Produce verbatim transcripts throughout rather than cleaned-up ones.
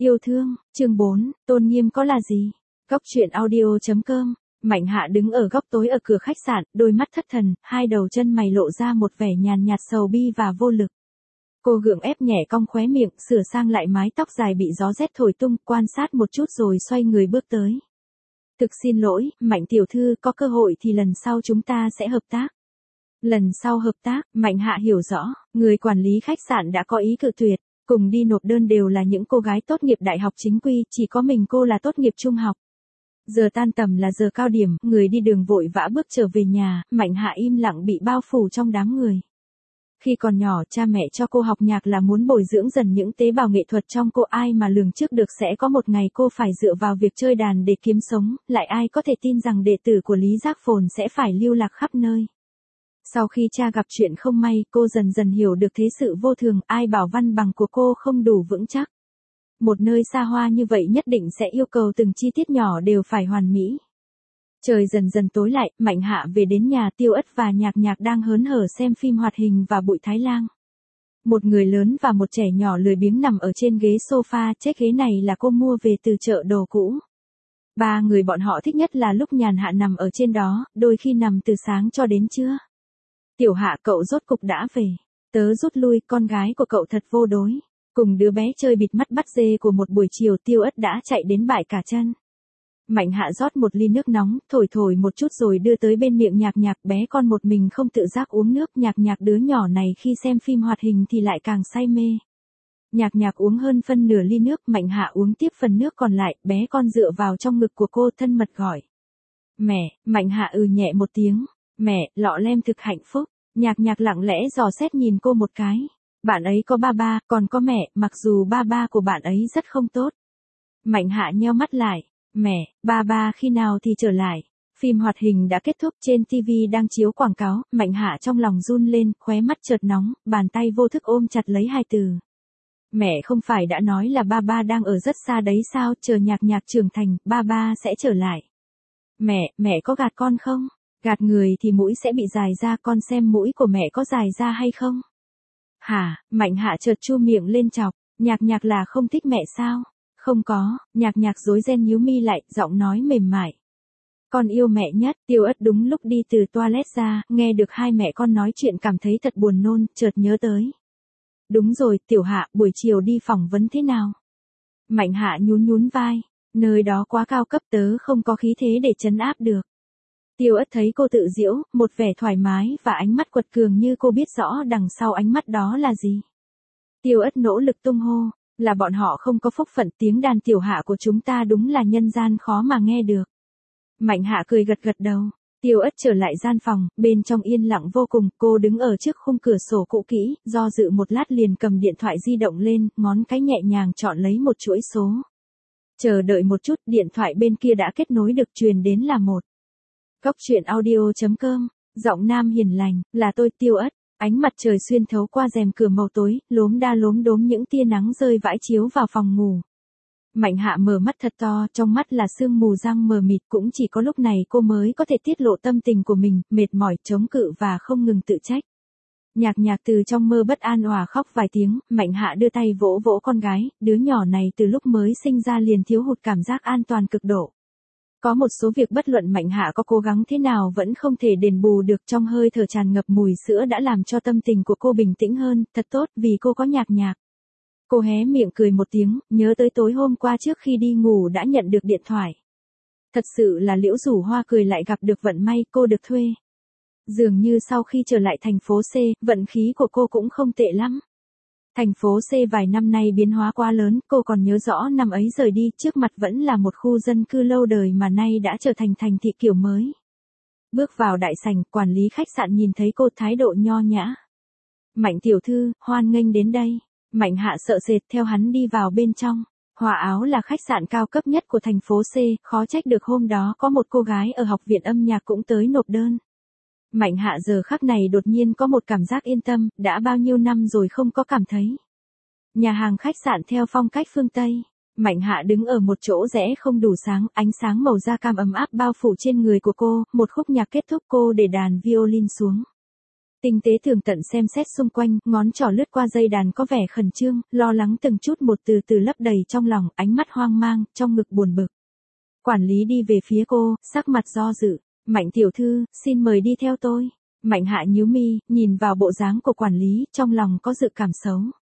Yêu thương, chương bốn, tôn nghiêm có là gì? Góc truyện audio.com. Mạnh Hạ đứng ở góc tối ở cửa khách sạn, đôi mắt thất thần, hai đầu chân mày lộ ra một vẻ nhàn nhạt sầu bi và vô lực. Cô gượng ép nhẹ cong khóe miệng, sửa sang lại mái tóc dài bị gió rét thổi tung, quan sát một chút rồi xoay người bước tới. Thực xin lỗi, Mạnh tiểu thư, có cơ hội thì lần sau chúng ta sẽ hợp tác. Lần sau hợp tác, Mạnh Hạ hiểu rõ, người quản lý khách sạn đã có ý cự tuyệt, cùng đi nộp đơn đều là những cô gái tốt nghiệp đại học chính quy, chỉ có mình cô là tốt nghiệp trung học. Giờ tan tầm là giờ cao điểm, người đi đường vội vã bước trở về nhà, Mạnh Hạ im lặng bị bao phủ trong đám người. Khi còn nhỏ, cha mẹ cho cô học nhạc là muốn bồi dưỡng dần những tế bào nghệ thuật trong cô, ai mà lường trước được sẽ có một ngày cô phải dựa vào việc chơi đàn để kiếm sống, lại ai có thể tin rằng đệ tử của Lý Giác Phồn sẽ phải lưu lạc khắp nơi. Sau khi cha gặp chuyện không may, cô dần dần hiểu được thế sự vô thường, ai bảo văn bằng của cô không đủ vững chắc. Một nơi xa hoa như vậy nhất định sẽ yêu cầu từng chi tiết nhỏ đều phải hoàn mỹ. Trời dần dần tối lại, Mạnh Hạ về đến nhà, Tiêu Ất và Nhạc Nhạc đang hớn hở xem phim hoạt hình và Bụi Thái Lang. Một người lớn và một trẻ nhỏ lười biếng nằm ở trên ghế sofa, chiếc ghế này là cô mua về từ chợ đồ cũ. Ba người bọn họ thích nhất là lúc nhàn hạ nằm ở trên đó, đôi khi nằm từ sáng cho đến trưa. Tiểu Hạ, cậu rốt cục đã về. Tớ rút lui, con gái của cậu thật vô đối. Cùng đứa bé chơi bịt mắt bắt dê của một buổi chiều, Tiêu Ất đã chạy đến bại cả chân. Mạnh Hạ rót một ly nước nóng, thổi thổi một chút rồi đưa tới bên miệng Nhạc Nhạc, bé con một mình không tự giác uống nước, Nhạc Nhạc đứa nhỏ này khi xem phim hoạt hình thì lại càng say mê. Nhạc Nhạc uống hơn phân nửa ly nước, Mạnh Hạ uống tiếp phần nước còn lại, bé con dựa vào trong ngực của cô thân mật gọi. Mẹ, Mạnh Hạ ừ nhẹ một tiếng, mẹ, lọ lem thực hạnh phúc. Nhạc Nhạc lặng lẽ dò xét nhìn cô một cái. Bạn ấy có ba ba, còn có mẹ, mặc dù ba ba của bạn ấy rất không tốt. Mạnh Hạ nheo mắt lại. Mẹ, ba ba khi nào thì trở lại? Phim hoạt hình đã kết thúc, trên ti vi đang chiếu quảng cáo, Mạnh Hạ trong lòng run lên, khóe mắt chợt nóng, bàn tay vô thức ôm chặt lấy hai từ. Mẹ không phải đã nói là ba ba đang ở rất xa đấy sao, chờ Nhạc Nhạc trưởng thành, ba ba sẽ trở lại. Mẹ, mẹ có gạt con không? Gạt người thì mũi sẽ bị dài ra, con xem mũi của mẹ có dài ra hay không? Hả, Mạnh Hạ chợt chu miệng lên chọc, Nhạc Nhạc là không thích mẹ sao? Không có, Nhạc Nhạc rối ren nhíu mi lại, giọng nói mềm mại. Con yêu mẹ nhất. Tiêu Ất đúng lúc đi từ toilet ra, nghe được hai mẹ con nói chuyện cảm thấy thật buồn nôn, chợt nhớ tới. Đúng rồi, Tiểu Hạ, buổi chiều đi phỏng vấn thế nào? Mạnh Hạ nhún nhún vai, nơi đó quá cao cấp, tớ không có khí thế để trấn áp được. Tiêu Ất thấy cô tự giễu, một vẻ thoải mái và ánh mắt quật cường như cô biết rõ đằng sau ánh mắt đó là gì. Tiêu Ất nỗ lực tung hô, là bọn họ không có phúc phận, tiếng đàn Tiểu Hạ của chúng ta đúng là nhân gian khó mà nghe được. Mạnh Hạ cười gật gật đầu. Tiêu Ất trở lại gian phòng, bên trong yên lặng vô cùng, cô đứng ở trước khung cửa sổ cũ kỹ, do dự một lát liền cầm điện thoại di động lên, ngón cái nhẹ nhàng chọn lấy một chuỗi số. Chờ đợi một chút, điện thoại bên kia đã kết nối được, truyền đến là một. Góc truyện audio.com, giọng nam hiền lành, là tôi Tiêu Ất. Ánh mặt trời xuyên thấu qua rèm cửa màu tối, lốm đa lốm đốm những tia nắng rơi vãi chiếu vào phòng ngủ. Mạnh Hạ mở mắt thật to, trong mắt là sương mù răng mờ mịt, cũng chỉ có lúc này cô mới có thể tiết lộ tâm tình của mình, mệt mỏi, chống cự và không ngừng tự trách. Nhạc Nhạc từ trong mơ bất an òa khóc vài tiếng, Mạnh Hạ đưa tay vỗ vỗ con gái, đứa nhỏ này từ lúc mới sinh ra liền thiếu hụt cảm giác an toàn cực độ. Có một số việc bất luận Mạnh Hạ có cố gắng thế nào vẫn không thể đền bù được, trong hơi thở tràn ngập mùi sữa đã làm cho tâm tình của cô bình tĩnh hơn, thật tốt vì cô có Nhạc Nhạc. Cô hé miệng cười một tiếng, nhớ tới tối hôm qua trước khi đi ngủ đã nhận được điện thoại. Thật sự là Liễu Rủ Hoa cười lại gặp được vận may, cô được thuê. Dường như sau khi trở lại thành phố C, vận khí của cô cũng không tệ lắm. Thành phố C vài năm nay biến hóa quá lớn, cô còn nhớ rõ năm ấy rời đi, trước mặt vẫn là một khu dân cư lâu đời mà nay đã trở thành thành thị kiểu mới. Bước vào đại sảnh, quản lý khách sạn nhìn thấy cô thái độ nho nhã. Mạnh tiểu thư, hoan nghênh đến đây. Mạnh Hạ sợ sệt theo hắn đi vào bên trong. Hòa Áo là khách sạn cao cấp nhất của thành phố C, khó trách được hôm đó có một cô gái ở học viện âm nhạc cũng tới nộp đơn. Mạnh Hạ giờ khắc này đột nhiên có một cảm giác yên tâm, đã bao nhiêu năm rồi không có cảm thấy. Nhà hàng khách sạn theo phong cách phương Tây. Mạnh Hạ đứng ở một chỗ rẽ không đủ sáng, ánh sáng màu da cam ấm áp bao phủ trên người của cô, một khúc nhạc kết thúc cô để đàn violin xuống. Tinh tế tường tận xem xét xung quanh, ngón trỏ lướt qua dây đàn có vẻ khẩn trương, lo lắng từng chút một từ từ lấp đầy trong lòng, ánh mắt hoang mang, trong ngực buồn bực. Quản lý đi về phía cô, sắc mặt do dự. Mạnh tiểu thư, xin mời đi theo tôi. Mạnh Hạ nhíu mi, nhìn vào bộ dáng của quản lý, trong lòng có dự cảm xấu.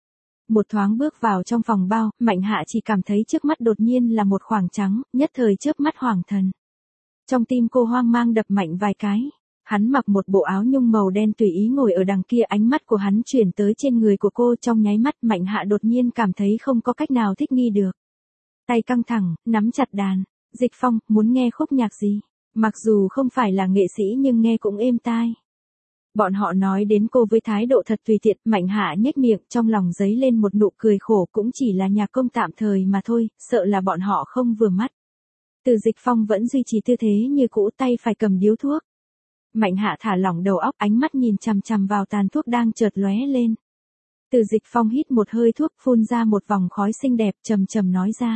Một thoáng bước vào trong phòng bao, Mạnh Hạ chỉ cảm thấy trước mắt đột nhiên là một khoảng trắng, nhất thời chớp mắt hoảng thần. Trong tim cô hoang mang đập mạnh vài cái. Hắn mặc một bộ áo nhung màu đen tùy ý ngồi ở đằng kia, ánh mắt của hắn chuyển tới trên người của cô, trong nháy mắt Mạnh Hạ đột nhiên cảm thấy không có cách nào thích nghi được. Tay căng thẳng, nắm chặt đàn. Dịch Phong, muốn nghe khúc nhạc gì? Mặc dù không phải là nghệ sĩ nhưng nghe cũng êm tai. Bọn họ nói đến cô với thái độ thật tùy tiện, Mạnh Hạ nhếch miệng, trong lòng dấy lên một nụ cười khổ, cũng chỉ là nhạc công tạm thời mà thôi, sợ là bọn họ không vừa mắt. Từ Dịch Phong vẫn duy trì tư thế như cũ, tay phải cầm điếu thuốc. Mạnh Hạ thả lỏng đầu óc, ánh mắt nhìn chằm chằm vào tàn thuốc đang chợt lóe lên. Từ Dịch Phong hít một hơi thuốc, phun ra một vòng khói xinh đẹp, trầm trầm nói ra.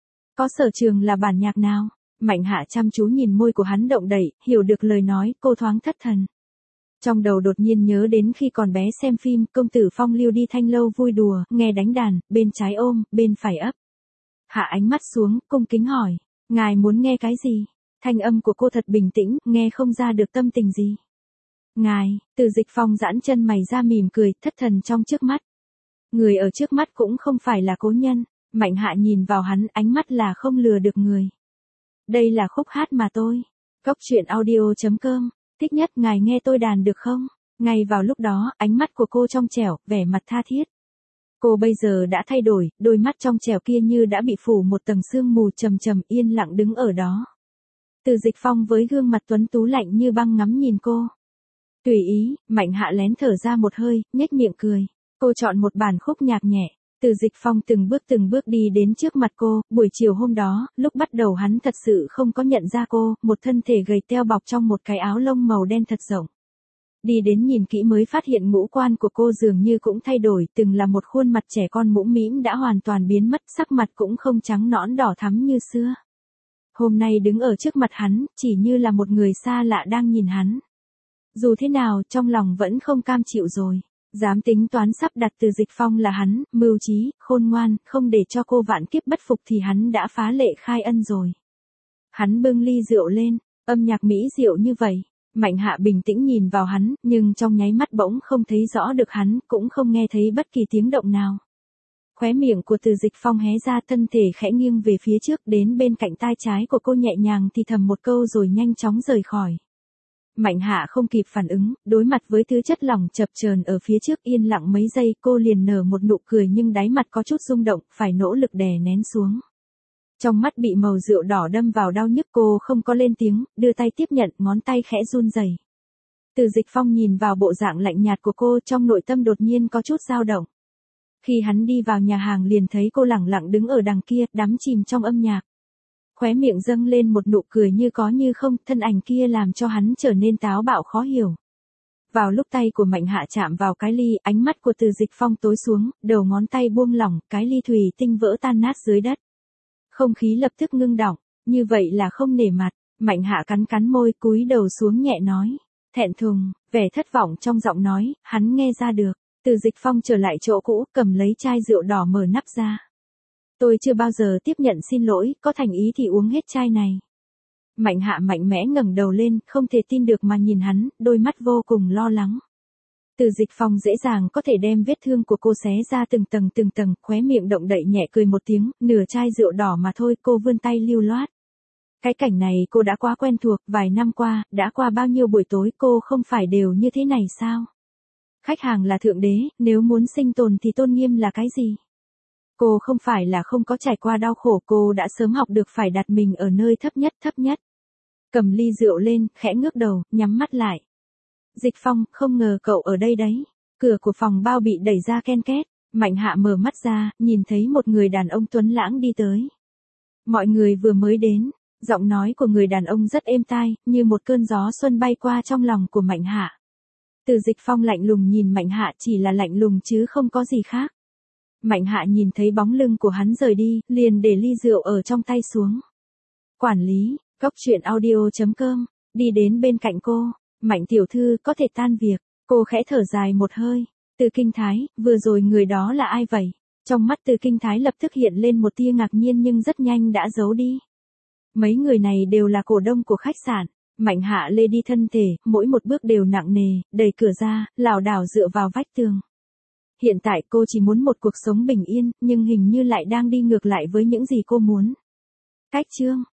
Có sở trường là bản nhạc nào? Mạnh Hạ chăm chú nhìn môi của hắn động đậy, hiểu được lời nói, cô thoáng thất thần. Trong đầu đột nhiên nhớ đến khi còn bé xem phim, công tử phong lưu đi thanh lâu vui đùa, nghe đánh đàn, bên trái ôm, bên phải ấp. Hạ ánh mắt xuống, cung kính hỏi, ngài muốn nghe cái gì? Thanh âm của cô thật bình tĩnh, nghe không ra được tâm tình gì. Ngài, Từ Dịch Phong giãn chân mày ra mỉm cười, thất thần trong trước mắt. Người ở trước mắt cũng không phải là cố nhân. Mạnh Hạ nhìn vào hắn, ánh mắt là không lừa được người. Đây là khúc hát mà tôi. Cốc truyện audio chấm com. Thích nhất ngài nghe tôi đàn được không? Ngay vào lúc đó, ánh mắt của cô trong trẻo, vẻ mặt tha thiết. Cô bây giờ đã thay đổi, đôi mắt trong trẻo kia như đã bị phủ một tầng sương mù, trầm trầm yên lặng đứng ở đó. Từ Dịch Phong với gương mặt tuấn tú lạnh như băng ngắm nhìn cô. Tùy ý, Mạnh Hạ lén thở ra một hơi, nhếch miệng cười. Cô chọn một bản khúc nhạc nhẹ. Từ Dịch Phong từng bước từng bước đi đến trước mặt cô, buổi chiều hôm đó, lúc bắt đầu hắn thật sự không có nhận ra cô, một thân thể gầy teo bọc trong một cái áo lông màu đen thật rộng. Đi đến nhìn kỹ mới phát hiện ngũ quan của cô dường như cũng thay đổi, từng là một khuôn mặt trẻ con mũm mĩm đã hoàn toàn biến mất, sắc mặt cũng không trắng nõn đỏ thắm như xưa. Hôm nay đứng ở trước mặt hắn, chỉ như là một người xa lạ đang nhìn hắn. Dù thế nào, trong lòng vẫn không cam chịu rồi. Dám tính toán sắp đặt Từ Dịch Phong là hắn, mưu trí, khôn ngoan, không để cho cô vạn kiếp bất phục thì hắn đã phá lệ khai ân rồi. Hắn bưng ly rượu lên, âm nhạc mỹ diệu như vậy. Mạnh Hạ bình tĩnh nhìn vào hắn, nhưng trong nháy mắt bỗng không thấy rõ được hắn, cũng không nghe thấy bất kỳ tiếng động nào. Khóe miệng của Từ Dịch Phong hé ra, thân thể khẽ nghiêng về phía trước, đến bên cạnh tai trái của cô nhẹ nhàng thì thầm một câu rồi nhanh chóng rời khỏi. Mạnh Hạ không kịp phản ứng, đối mặt với thứ chất lỏng chập chờn ở phía trước, yên lặng mấy giây, cô liền nở một nụ cười nhưng đáy mặt có chút rung động, phải nỗ lực đè nén xuống. Trong mắt bị màu rượu đỏ đâm vào đau nhức, cô không có lên tiếng, đưa tay tiếp nhận, ngón tay khẽ run rẩy. Từ Dịch Phong nhìn vào bộ dạng lạnh nhạt của cô, trong nội tâm đột nhiên có chút dao động. Khi hắn đi vào nhà hàng liền thấy cô lẳng lặng đứng ở đằng kia, đắm chìm trong âm nhạc. Khóe miệng dâng lên một nụ cười như có như không, thân ảnh kia làm cho hắn trở nên táo bạo khó hiểu. Vào lúc tay của Mạnh Hạ chạm vào cái ly, ánh mắt của Từ Dịch Phong tối xuống, đầu ngón tay buông lỏng, cái ly thủy tinh vỡ tan nát dưới đất. Không khí lập tức ngưng đọng, như vậy là không nể mặt. Mạnh Hạ cắn cắn môi, cúi đầu xuống nhẹ nói. Thẹn thùng, vẻ thất vọng trong giọng nói, hắn nghe ra được. Từ Dịch Phong trở lại chỗ cũ, cầm lấy chai rượu đỏ mở nắp ra. Tôi chưa bao giờ tiếp nhận xin lỗi, có thành ý thì uống hết chai này. Mạnh Hạ mạnh mẽ ngẩng đầu lên, không thể tin được mà nhìn hắn, đôi mắt vô cùng lo lắng. Từ Dịch Phong dễ dàng có thể đem vết thương của cô xé ra từng tầng từng tầng, khóe miệng động đậy nhẹ cười một tiếng, nửa chai rượu đỏ mà thôi, cô vươn tay lưu loát. Cái cảnh này cô đã quá quen thuộc, vài năm qua, đã qua bao nhiêu buổi tối cô không phải đều như thế này sao? Khách hàng là thượng đế, nếu muốn sinh tồn thì tôn nghiêm là cái gì? Cô không phải là không có trải qua đau khổ, cô đã sớm học được phải đặt mình ở nơi thấp nhất thấp nhất. Cầm ly rượu lên, khẽ ngước đầu, nhắm mắt lại. Dịch Phong, không ngờ cậu ở đây đấy. Cửa của phòng bao bị đẩy ra ken két. Mạnh Hạ mở mắt ra, nhìn thấy một người đàn ông tuấn lãng đi tới. Mọi người vừa mới đến, giọng nói của người đàn ông rất êm tai, như một cơn gió xuân bay qua trong lòng của Mạnh Hạ. Từ Dịch Phong lạnh lùng nhìn Mạnh Hạ, chỉ là lạnh lùng chứ không có gì khác. Mạnh Hạ nhìn thấy bóng lưng của hắn rời đi, liền để ly rượu ở trong tay xuống. Quản lý, cốc truyện audio chấm com, đi đến bên cạnh cô. Mạnh tiểu thư, có thể tan việc. Cô khẽ thở dài một hơi. Từ Kinh Thái, vừa rồi người đó là ai vậy? Trong mắt Từ Kinh Thái lập tức hiện lên một tia ngạc nhiên nhưng rất nhanh đã giấu đi. Mấy người này đều là cổ đông của khách sạn. Mạnh Hạ lê đi thân thể, mỗi một bước đều nặng nề, đẩy cửa ra, lảo đảo dựa vào vách tường. Hiện tại cô chỉ muốn một cuộc sống bình yên, nhưng hình như lại đang đi ngược lại với những gì cô muốn. Cách chương